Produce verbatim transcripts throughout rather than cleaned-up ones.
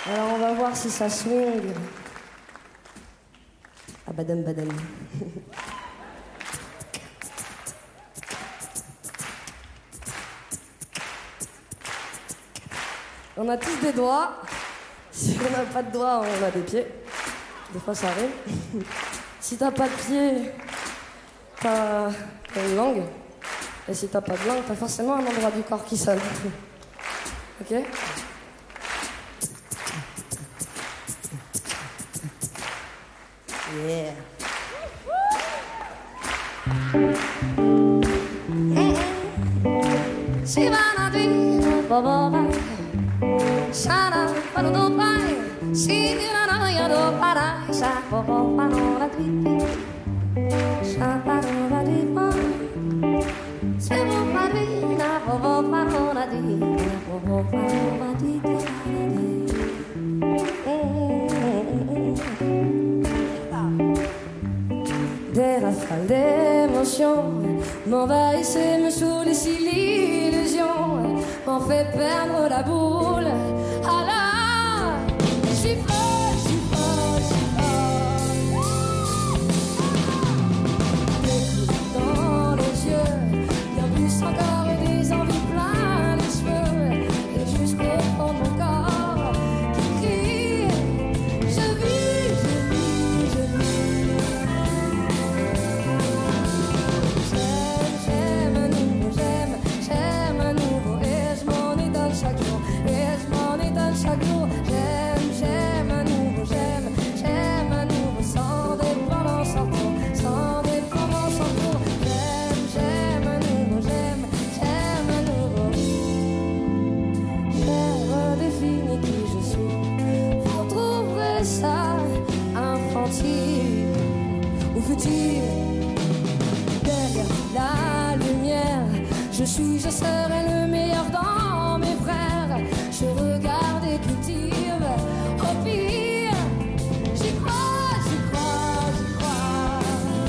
Alors on va voir si ça swing. Ah badam badam. On a tous des doigts. Si on n'a pas de doigts, on a des pieds. Des fois ça arrive. Si t'as pas de pieds, t'as une langue. Et si t'as pas de langue, t'as forcément un endroit du corps qui sonne. Ok? Yeah. Shivana di baba, shana pano do pai, shivana ya do para, sha baba pano la di, sha pano la di pai, sebo parina baba pano la di, baba pano la di di. Des rafales d'émotions m'envahissent et me saoulent, si l'illusion m'en fait perdre la boule. Alors, je suis folle, je suis folle, je suis folle. Des coups dans les yeux, bien plus encore des envies plein les cheveux, et jusqu'au fond de mon corps qui crie, je vis, je vis, je vis. Chaque jour, j'aime, j'aime à nouveau, j'aime, j'aime à nouveau, sans dépendance en trop, sans dépendance en trop. J'aime, j'aime à nouveau, j'aime, j'aime à nouveau. J'ai redéfini qui je suis. Vous trouverez ça infantile ou futile. Derrière la lumière, je suis, je serai le meilleur dans mes frères. Je regarde et cultive au pire. J'y crois, j'y crois, j'y crois.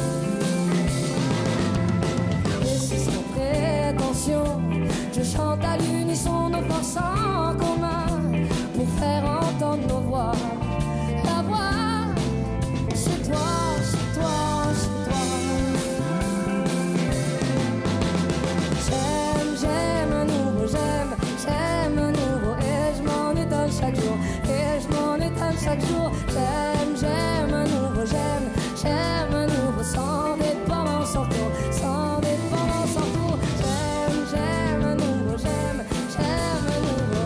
Et si sans prétention, je chante à l'unisson nos forces en commun pour faire entendre nos voix. La voix, c'est toi, c'est toi, c'est toi. J'aime, j'aime à nouveau, j'aime, j'aime à nouveau. Chaque jour, et je m'en étonne chaque jour. J'aime, j'aime à nouveau, j'aime, j'aime à nouveau, sans dépendance en tout, sans dépendance en tout. J'aime, j'aime à nouveau, j'aime, j'aime à nouveau.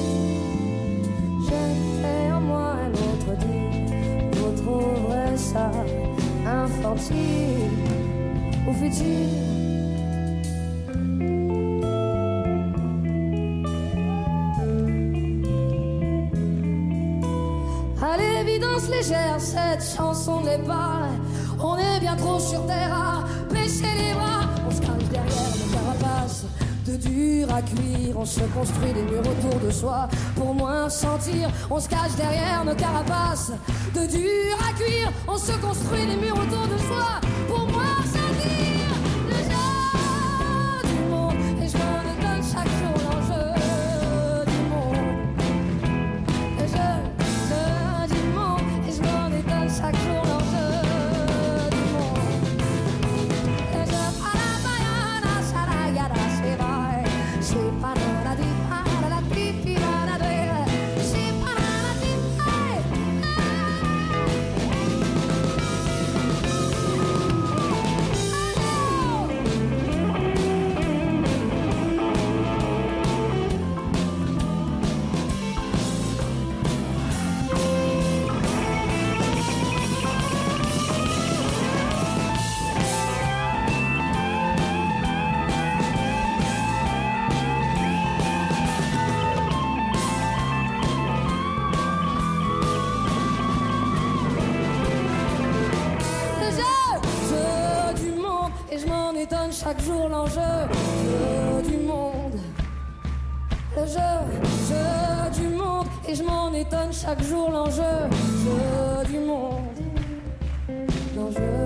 Je fais en moi un autre dit, vous trouverez ça infantile ou futile. Légère, cette chanson n'est pas. On est bien trop sur terre à baisser les bras. On se cache derrière nos carapaces de dur à cuire. On se construit des murs autour de soi pour moins sentir. On se cache derrière nos carapaces de dur à cuire. On se construit des murs autour de soi pour moins sentir le jeu du monde. Et je me donne chaque jour l'enjeu. Chaque jour l'enjeu du monde. Et je parabaya, sarayada, c'est vrai. C'est pas la di, la la di, la la di. C'est pas la di, chaque jour l'enjeu, jeu du monde. Le jeu, jeu du monde. Et je m'en étonne chaque jour l'enjeu, jeu du monde. L'enjeu.